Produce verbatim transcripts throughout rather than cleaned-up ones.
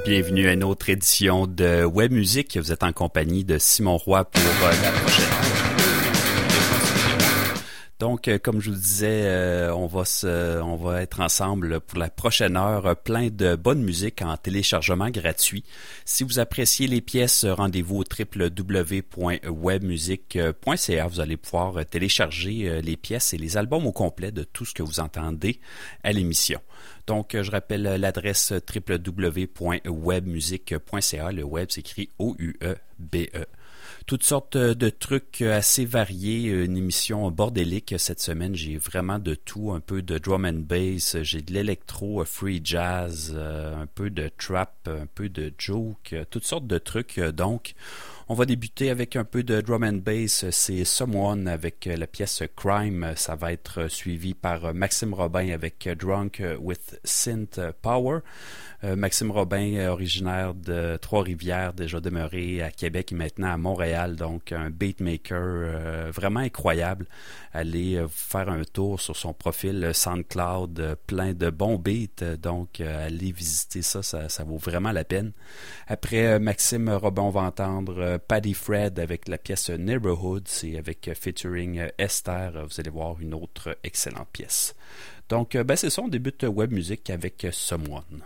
Bienvenue à une autre édition de Web Musique. Vous êtes en compagnie de Simon Roy pour euh, la prochaine. Donc, euh, comme je vous le disais, euh, on va se, on va être ensemble pour la prochaine heure, euh, plein de bonne musique en téléchargement gratuit. Si vous appréciez les pièces, rendez-vous au w w w point webmusique point c a. Vous allez pouvoir euh, télécharger euh, les pièces et les albums au complet de tout ce que vous entendez à l'émission. Donc, je rappelle l'adresse w w w point webmusique point c a. Le web s'écrit O U E B E. Toutes sortes de trucs assez variés, une émission bordélique cette semaine. J'ai vraiment de tout, un peu de drum and bass, j'ai de l'électro, free jazz, un peu de trap, un peu de joke, toutes sortes de trucs. Donc, on va débuter avec un peu de drum and bass. C'est Someone avec la pièce Crime. Ça va être suivi par Maxime Robin avec Drunk with Synth Power. Euh, Maxime Robin, originaire de Trois-Rivières, déjà demeuré à Québec et maintenant à Montréal, donc un beatmaker euh, vraiment incroyable. Allez euh, faire un tour sur son profil SoundCloud, euh, plein de bons beats, donc euh, allez visiter ça, ça, ça vaut vraiment la peine. Après euh, Maxime Robin, on va entendre euh, Paddy Fred avec la pièce Neighborhood, c'est avec euh, featuring euh, Esther, vous allez voir une autre excellente pièce. Donc euh, ben c'est ça, on débute Web Music avec euh, Someone.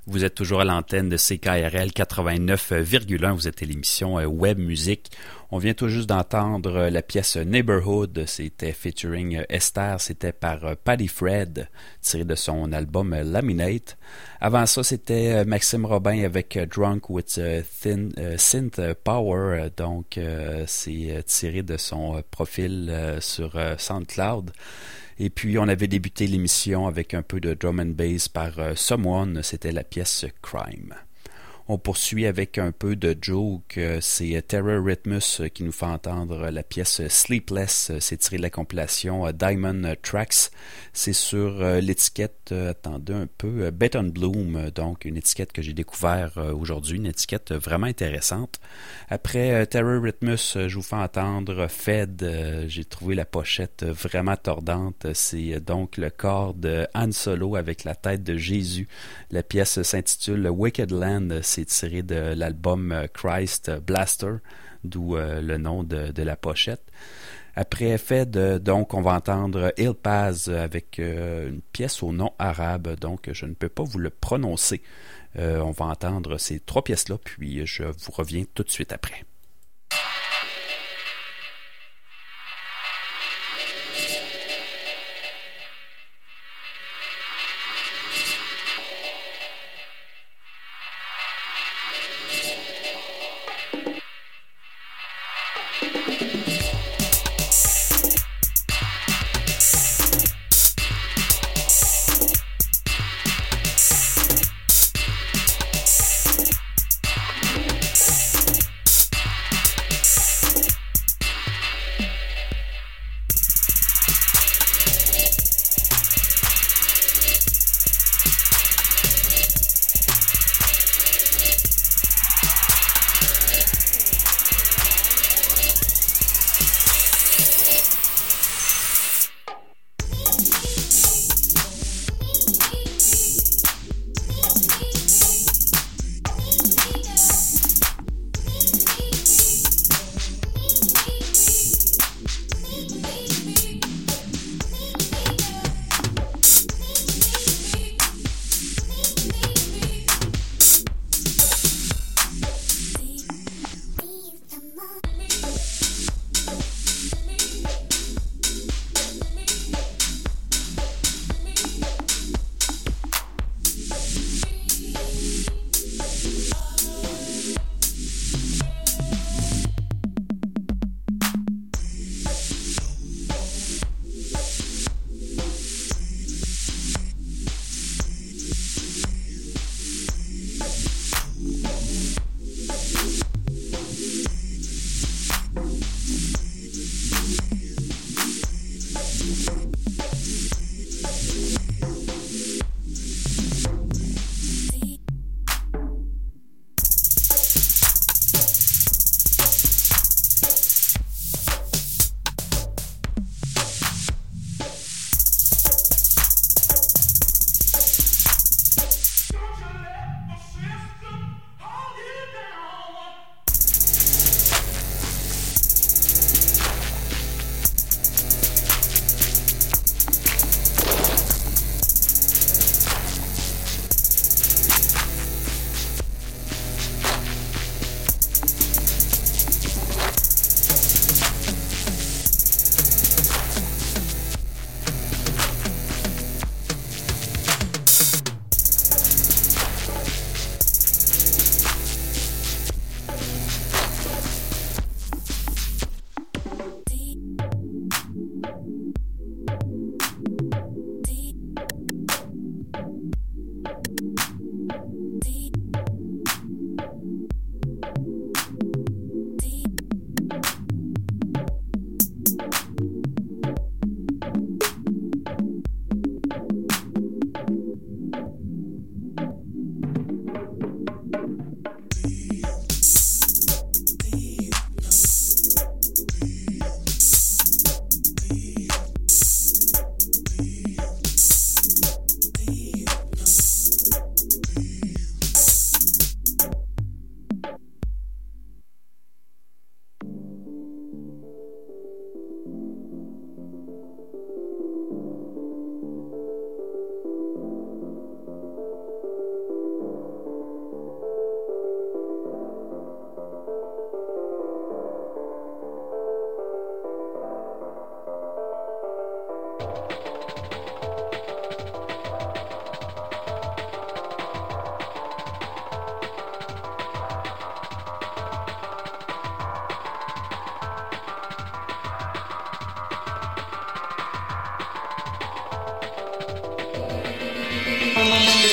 Vous êtes toujours à l'antenne de C K R L quatre-vingt-neuf virgule un. Vous êtes à l'émission Web Musique. On vient tout juste d'entendre la pièce Neighborhood. C'était featuring Esther. C'était par Paddy Fred, tiré de son album Laminate. Avant ça, c'était Maxime Robin avec Drunk with Thin, uh, Synth Power. Donc, uh, c'est tiré de son profil uh, sur uh, SoundCloud. Et puis, on avait débuté l'émission avec un peu de drum and bass par uh, Someone. C'était la pièce Crime. On poursuit avec un peu de joke. C'est Terror Rhythmus qui nous fait entendre la pièce Sleepless. C'est tiré de la compilation Diamond Tracks. C'est sur l'étiquette, attendez un peu, Bet on Bloom. Donc, une étiquette que j'ai découvert aujourd'hui. Une étiquette vraiment intéressante. Après Terror Rhythmus, je vous fais entendre Fed. J'ai trouvé la pochette vraiment tordante. C'est donc le corps de Han Solo avec la tête de Jésus. La pièce s'intitule Wicked Land. C'est tiré de l'album Christ Blaster, d'où euh, le nom de, de la pochette. Après Fed, donc, on va entendre Il Paz avec euh, une pièce au nom arabe, donc je ne peux pas vous le prononcer. Euh, on va entendre ces trois pièces-là, puis je vous reviens tout de suite après.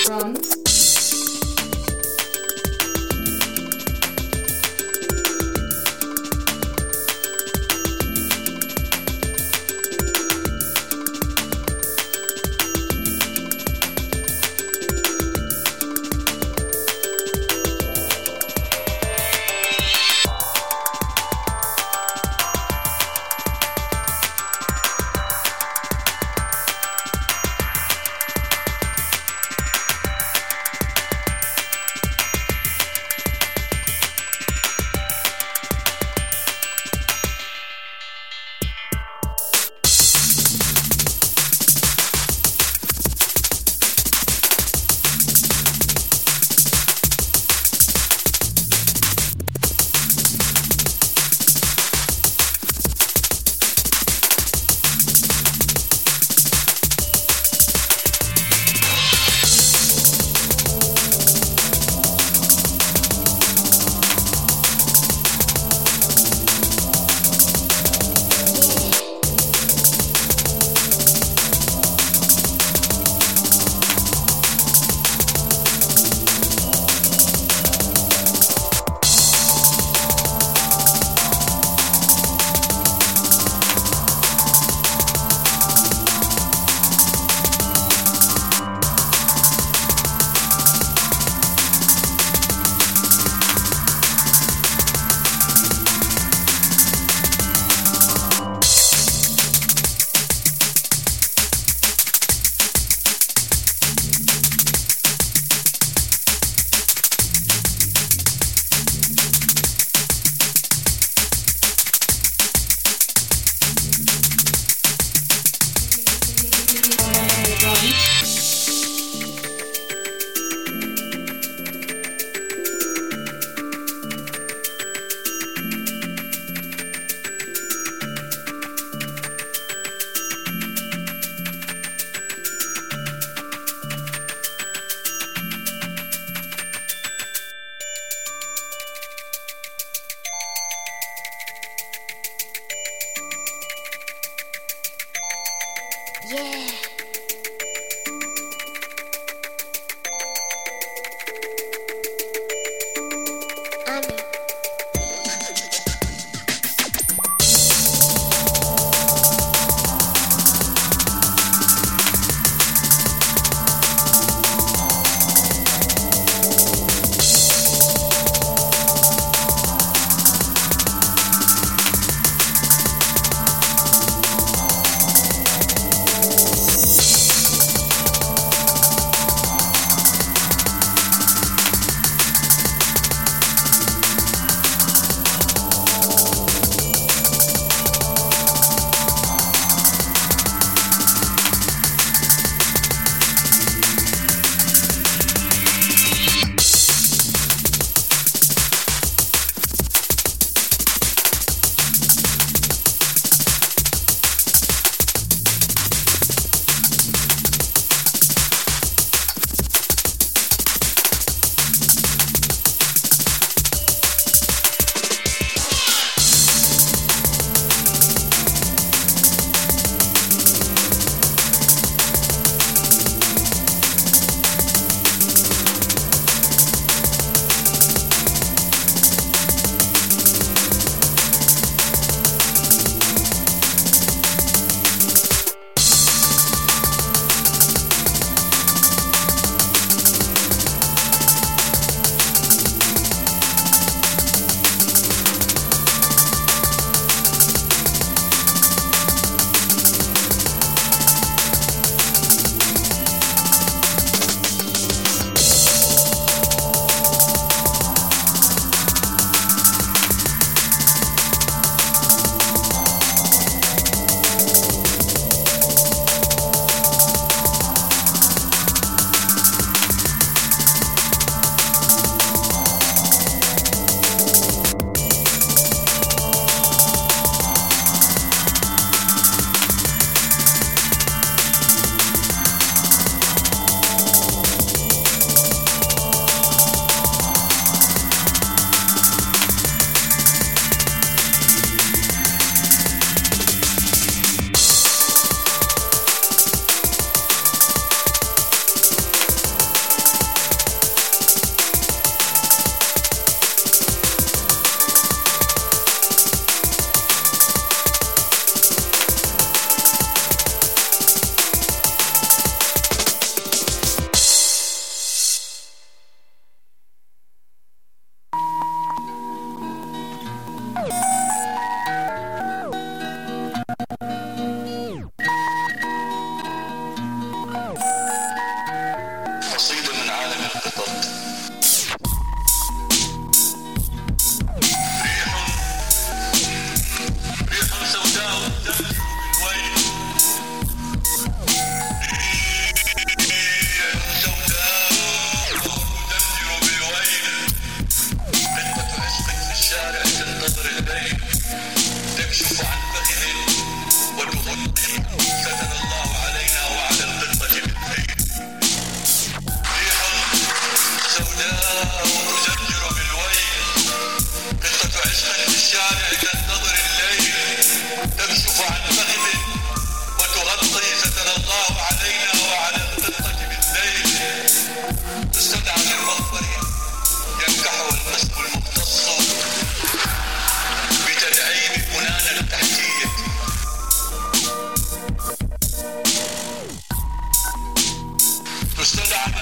drums.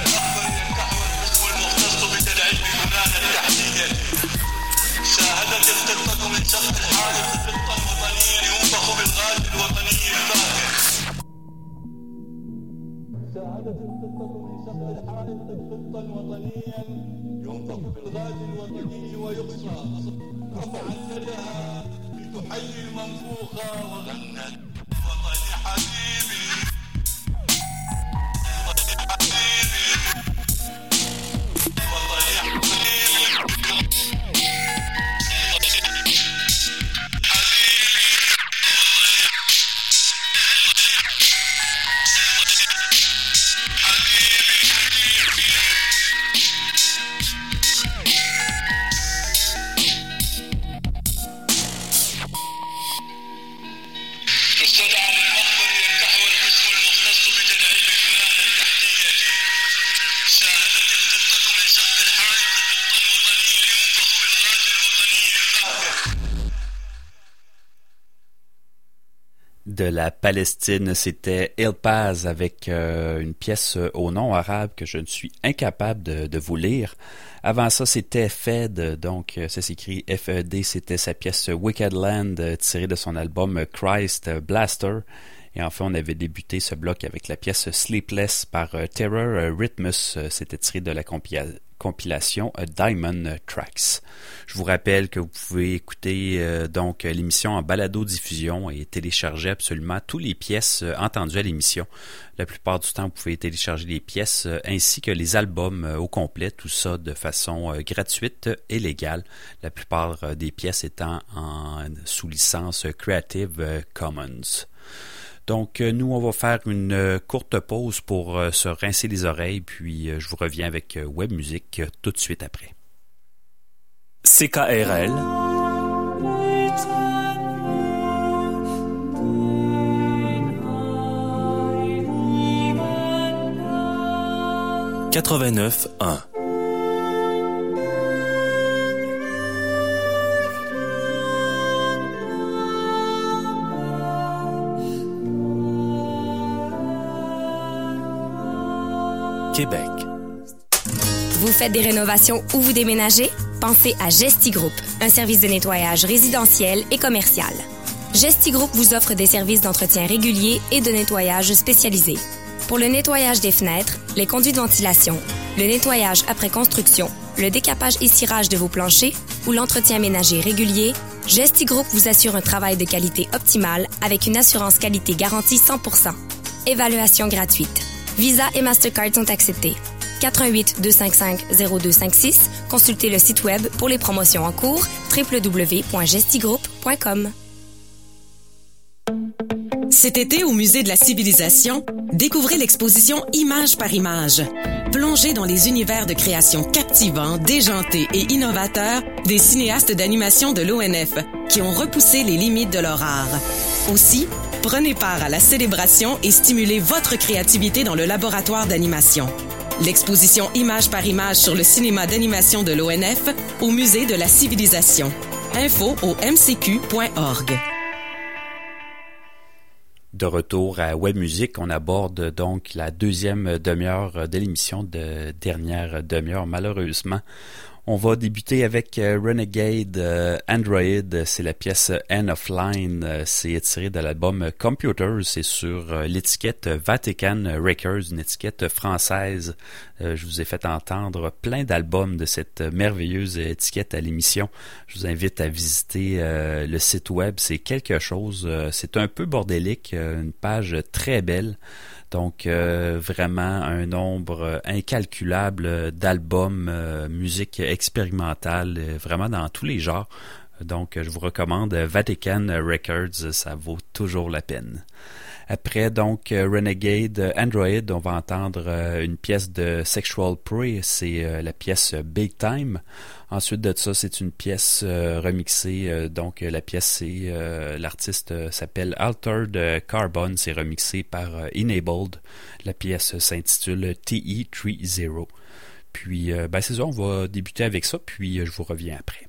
De la Palestine, c'était El Paz avec euh, une pièce au nom arabe que je ne suis incapable de, de vous lire. Avant ça, c'était Fed, donc ça s'écrit F E D, c'était sa pièce Wicked Land tirée de son album Christ Blaster. Et enfin, on avait débuté ce bloc avec la pièce Sleepless par euh, Terror euh, Rhythmus. Euh, C'était tiré de la compila- compilation euh, Diamond Tracks. Je vous rappelle que vous pouvez écouter euh, donc l'émission en balado-diffusion et télécharger absolument toutes les pièces euh, entendues à l'émission. La plupart du temps, vous pouvez télécharger les pièces euh, ainsi que les albums euh, au complet, tout ça de façon euh, gratuite et légale. La plupart euh, des pièces étant en, sous licence Creative euh, Commons. Donc, nous, on va faire une courte pause pour se rincer les oreilles, puis je vous reviens avec Web Music tout de suite après. C K R L quatre-vingt-neuf un. Québec. Vous faites des rénovations ou vous déménagez? Pensez à Gesti Group, un service de nettoyage résidentiel et commercial. Gesti Group vous offre des services d'entretien réguliers et de nettoyage spécialisés. Pour le nettoyage des fenêtres, les conduits de ventilation, le nettoyage après construction, le décapage et cirage de vos planchers ou l'entretien ménager régulier, Gesti Group vous assure un travail de qualité optimale avec une assurance qualité garantie cent pour cent. Évaluation gratuite. Visa et Mastercard sont acceptés. quatre un huit, deux cinq cinq, zéro deux cinq six. Consultez le site web pour les promotions en cours w w w point gestigroup point com. Cet été, au Musée de la Civilisation, découvrez l'exposition Image par image. Plongez dans les univers de création captivants, déjantés et innovateurs des cinéastes d'animation de l'O N F qui ont repoussé les limites de leur art. Aussi, prenez part à la célébration et stimulez votre créativité dans le laboratoire d'animation. L'exposition Image par image sur le cinéma d'animation de l'O N F au Musée de la Civilisation. Info au m c q point org. De retour à Web Music, on aborde donc la deuxième demi-heure de l'émission de dernière demi-heure, malheureusement. On va débuter avec euh, Renegade euh, Android, c'est la pièce End of Line, euh, c'est tiré de l'album Computers, c'est sur euh, l'étiquette Vatican Records, une étiquette française. Euh, je vous ai fait entendre plein d'albums de cette merveilleuse étiquette à l'émission. Je vous invite à visiter euh, le site web, c'est quelque chose, euh, c'est un peu bordélique, euh, une page très belle. Donc, euh, vraiment un nombre incalculable d'albums, euh, musique expérimentale, euh, vraiment dans tous les genres. Donc, je vous recommande Vatican Records, ça vaut toujours la peine. Après, donc, Renegade Android, on va entendre euh, une pièce de Sexual Prey, c'est euh, la pièce Big Time. Ensuite de ça, c'est une pièce euh, remixée, euh, donc la pièce, c'est euh, l'artiste euh, s'appelle Altered Carbon, c'est remixé par euh, Enabled. La pièce s'intitule T E trente. Puis, euh, ben c'est ça, on va débuter avec ça, puis euh, je vous reviens après.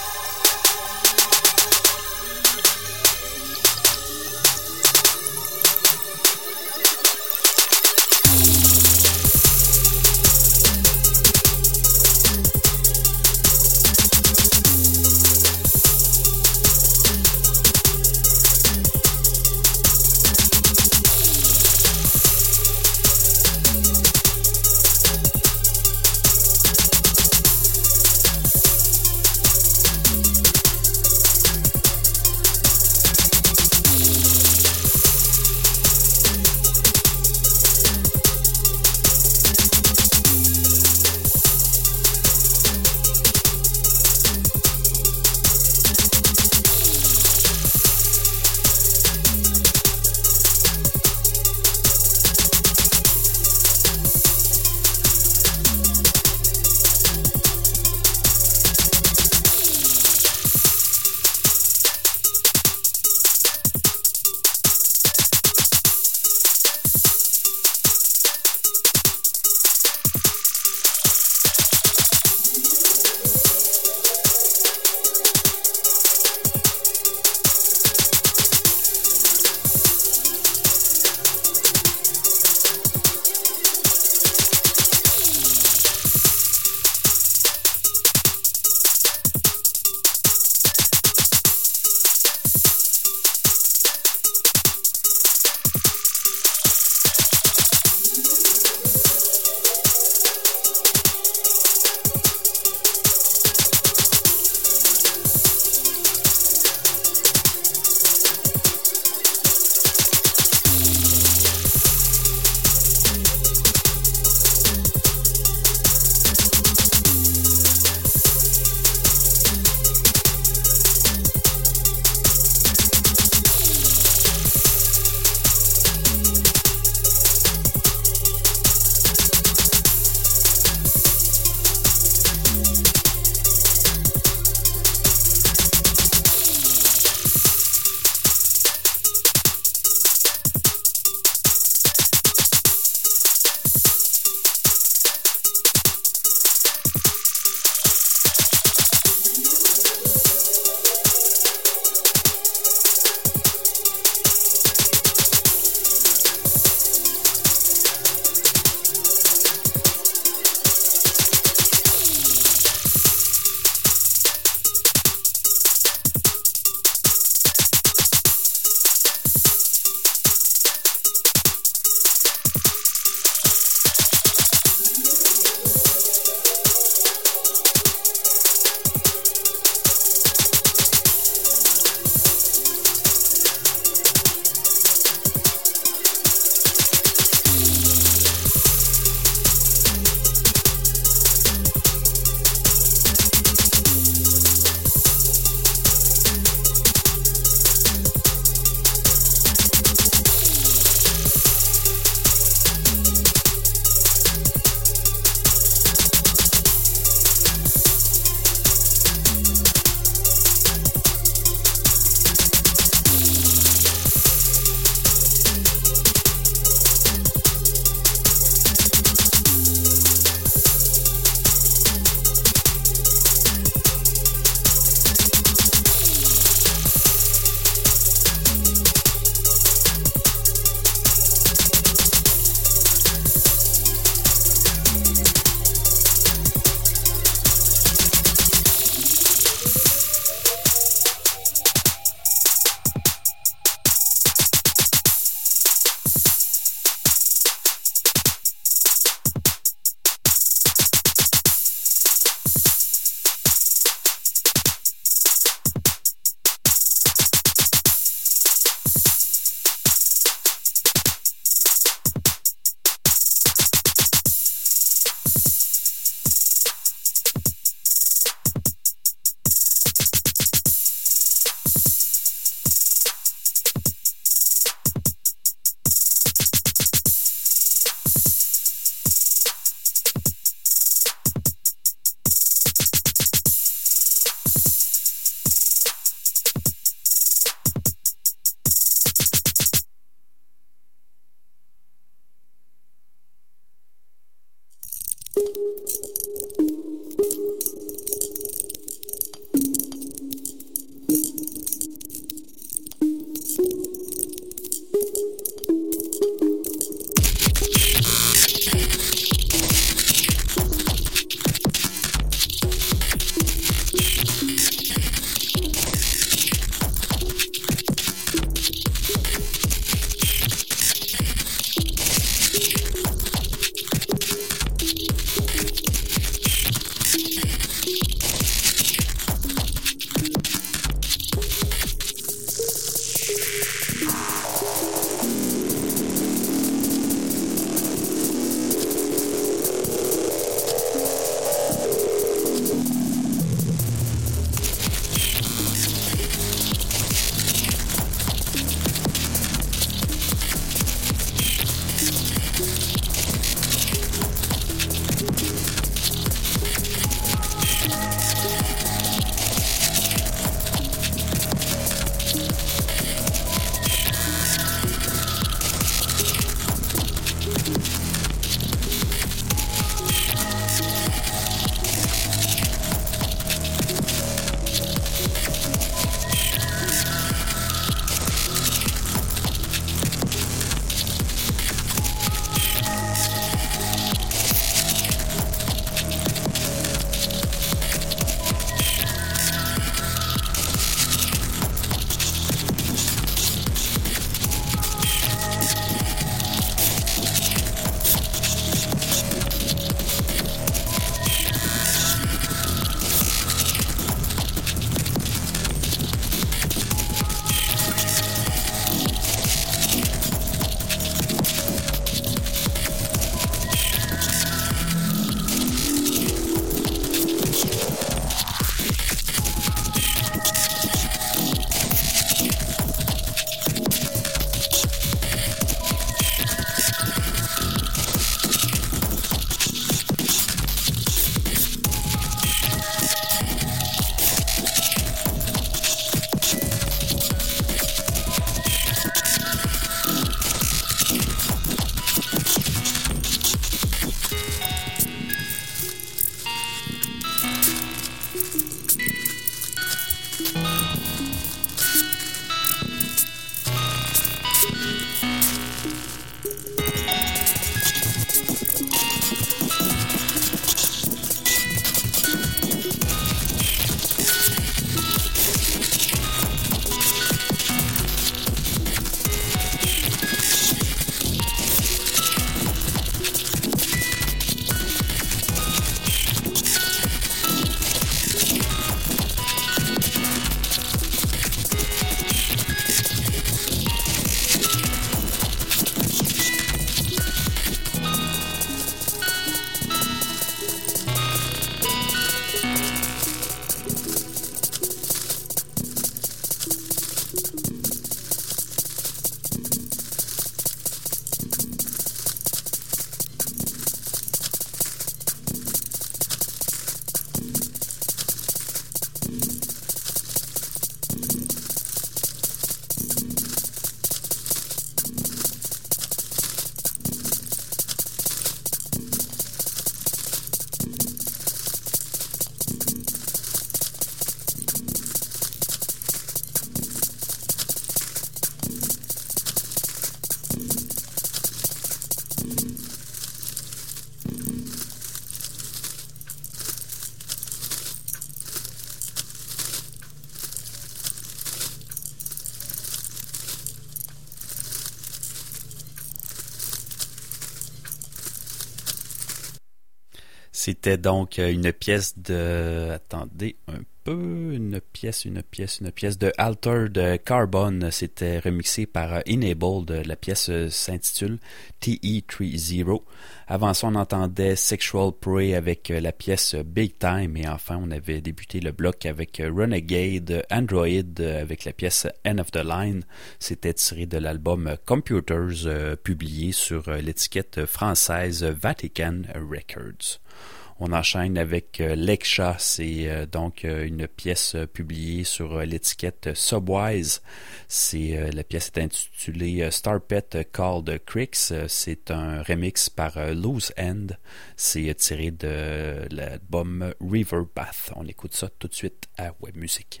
C'était donc une pièce de... Attendez un peu... Une pièce, une pièce, une pièce de Altered Carbon. C'était remixé par Enabled. La pièce s'intitule T E trente. Avant ça, on entendait Sexual Prey avec la pièce Big Time. Et enfin, on avait débuté le bloc avec Renegade Android avec la pièce End of the Line. C'était tiré de l'album Computers, euh, publié sur l'étiquette française Vatican Records. On enchaîne avec euh, Leksha, c'est euh, donc euh, une pièce euh, publiée sur euh, l'étiquette Subwise. C'est euh, la pièce est intitulée euh, Starpet Called Cricks. Euh, c'est un remix par euh, Loose End. C'est euh, tiré de l'album River Bath. On écoute ça tout de suite à Web Music.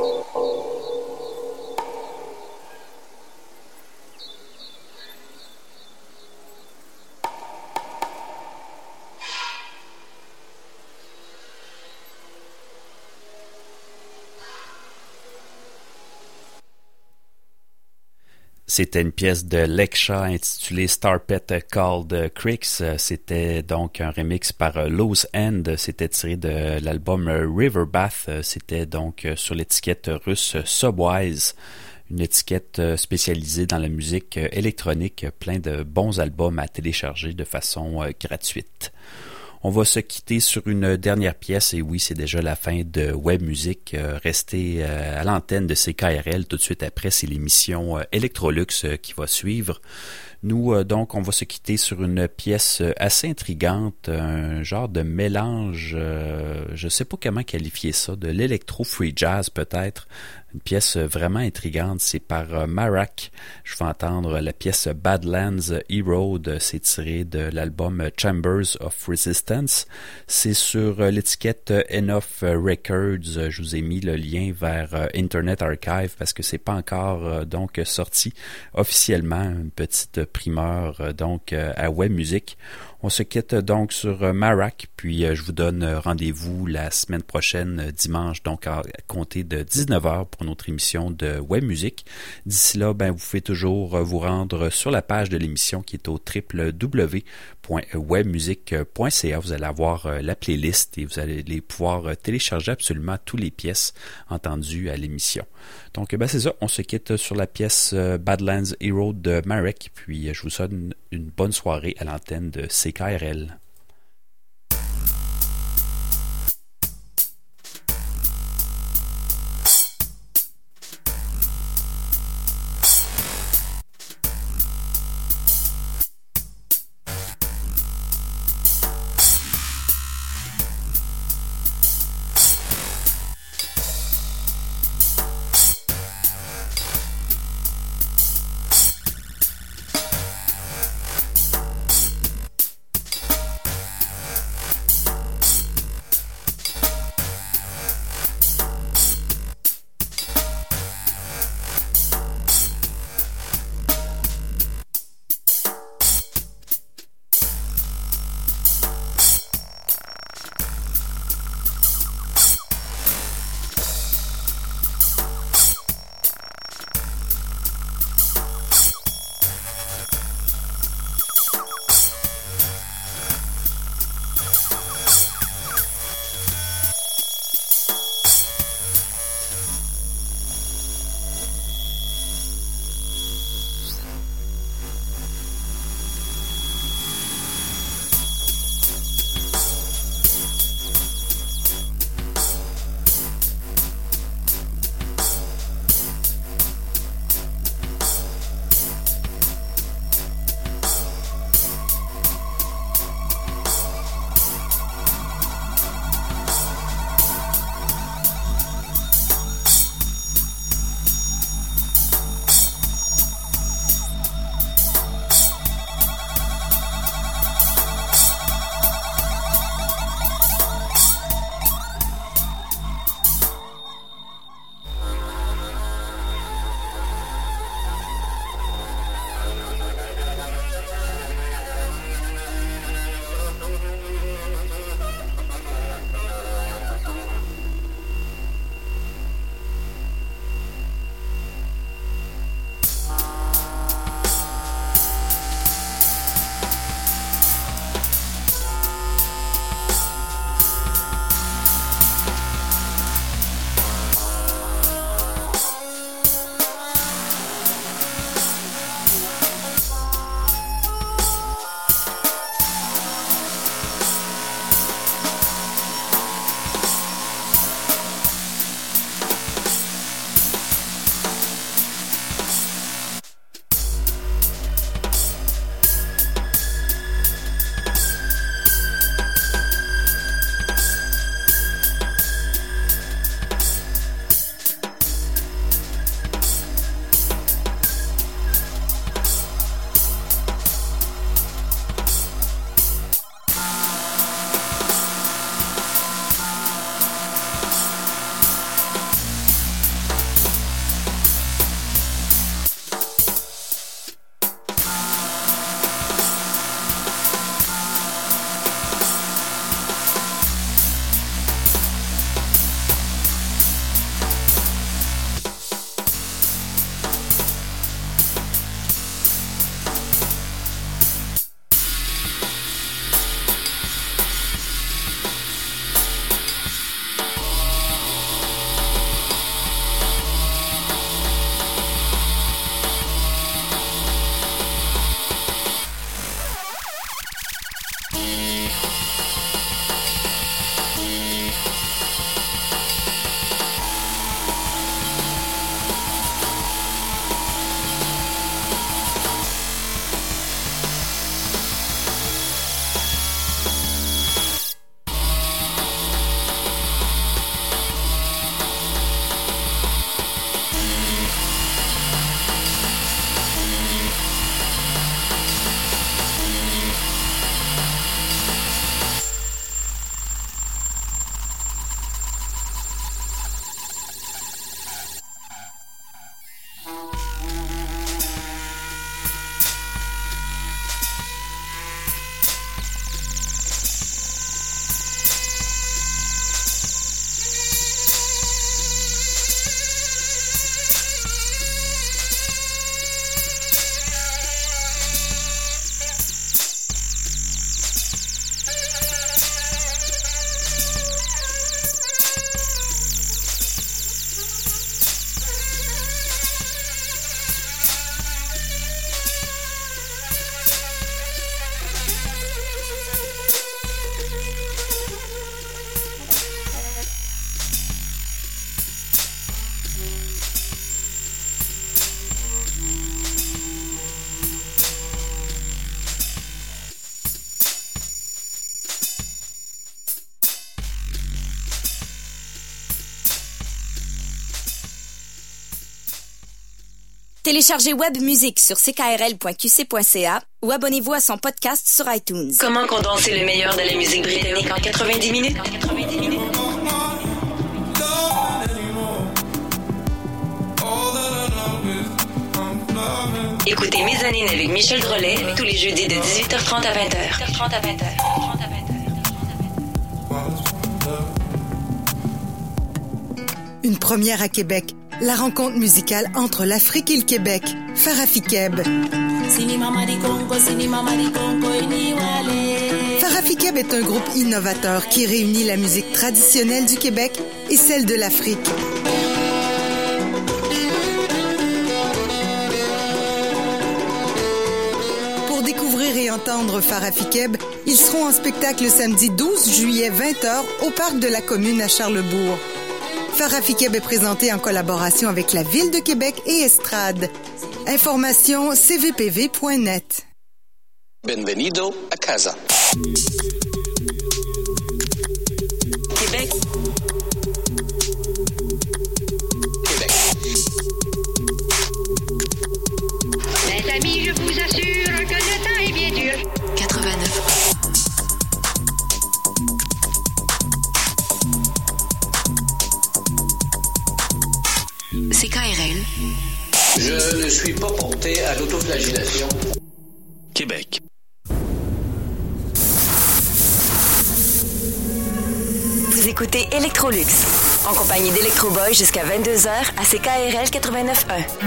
C'était une pièce de Leksha intitulée Starpet Called Creeks. C'était donc un remix par Lowe's End. C'était tiré de l'album Riverbath. C'était donc sur l'étiquette russe Subwise, une étiquette spécialisée dans la musique électronique, plein de bons albums à télécharger de façon gratuite. On va se quitter sur une dernière pièce, et oui, c'est déjà la fin de Web Musique. Euh, restez euh, à l'antenne de C K R L. Tout de suite après, c'est l'émission euh, Electrolux euh, qui va suivre. Nous, euh, donc, on va se quitter sur une pièce assez intrigante, un genre de mélange, euh, je sais pas comment qualifier ça, de l'électro-free jazz peut-être. Une pièce vraiment intrigante, c'est par euh, Marak. Je vais entendre la pièce Badlands Erode, c'est tiré de l'album Chambers of Resistance. C'est sur euh, l'étiquette Enough Records. Je vous ai mis le lien vers euh, Internet Archive parce que c'est pas encore euh, donc sorti officiellement, une petite primeur euh, donc euh, à Web Music. On se quitte donc sur euh, Marak, puis euh, je vous donne euh, rendez-vous la semaine prochaine, euh, dimanche, donc à, à compter de dix-neuf heures pour notre émission de Web Music. D'ici là, ben, vous pouvez toujours euh, vous rendre sur la page de l'émission qui est au w w w point webmusic point c a. Vous allez avoir euh, la playlist et vous allez les pouvoir euh, télécharger absolument toutes les pièces entendues à l'émission. Donc, ben, c'est ça, on se quitte sur la pièce euh, Badlands Hero de Marek, puis euh, je vous souhaite une, une bonne soirée à l'antenne de C K R L. Téléchargez Web Musique sur c k r l point q c point c a ou abonnez-vous à son podcast sur iTunes. Comment condenser le meilleur de la musique britannique en quatre-vingt-dix minutes? Écoutez Mezzanine avec Michel Drolet tous les jeudis de dix-huit heures trente à vingt heures. Une première à Québec, la rencontre musicale entre l'Afrique et le Québec. Farafikeb. Farafikeb est un groupe innovateur qui réunit la musique traditionnelle du Québec et celle de l'Afrique. Pour découvrir et entendre Farafikeb, ils seront en spectacle le samedi douze juillet vingt heures au Parc de la Commune à Charlebourg. Farafikeb est présenté en collaboration avec la Ville de Québec et Estrade. Information c v p v point net. Benvenido a casa. Québec. Québec. Mes amis, je vous assure que le temps est bien dur. quatre-vingt-neuf. C K R L. Je ne suis pas porté à l'autoflagellation. Québec. Vous écoutez Electrolux, en compagnie d'Electroboy jusqu'à vingt-deux heures à C K R L quatre-vingt-neuf point un.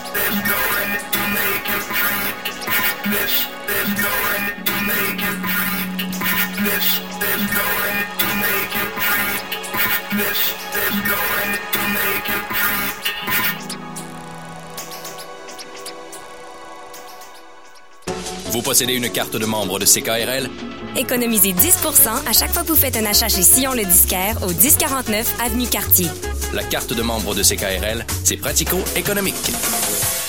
Vous possédez une carte de membre de C K R L? Économisez dix pour cent à chaque fois que vous faites un achat chez Sillon le Disquaire au dix quarante-neuf Avenue Cartier. La carte de membre de C K R L, c'est pratico-économique.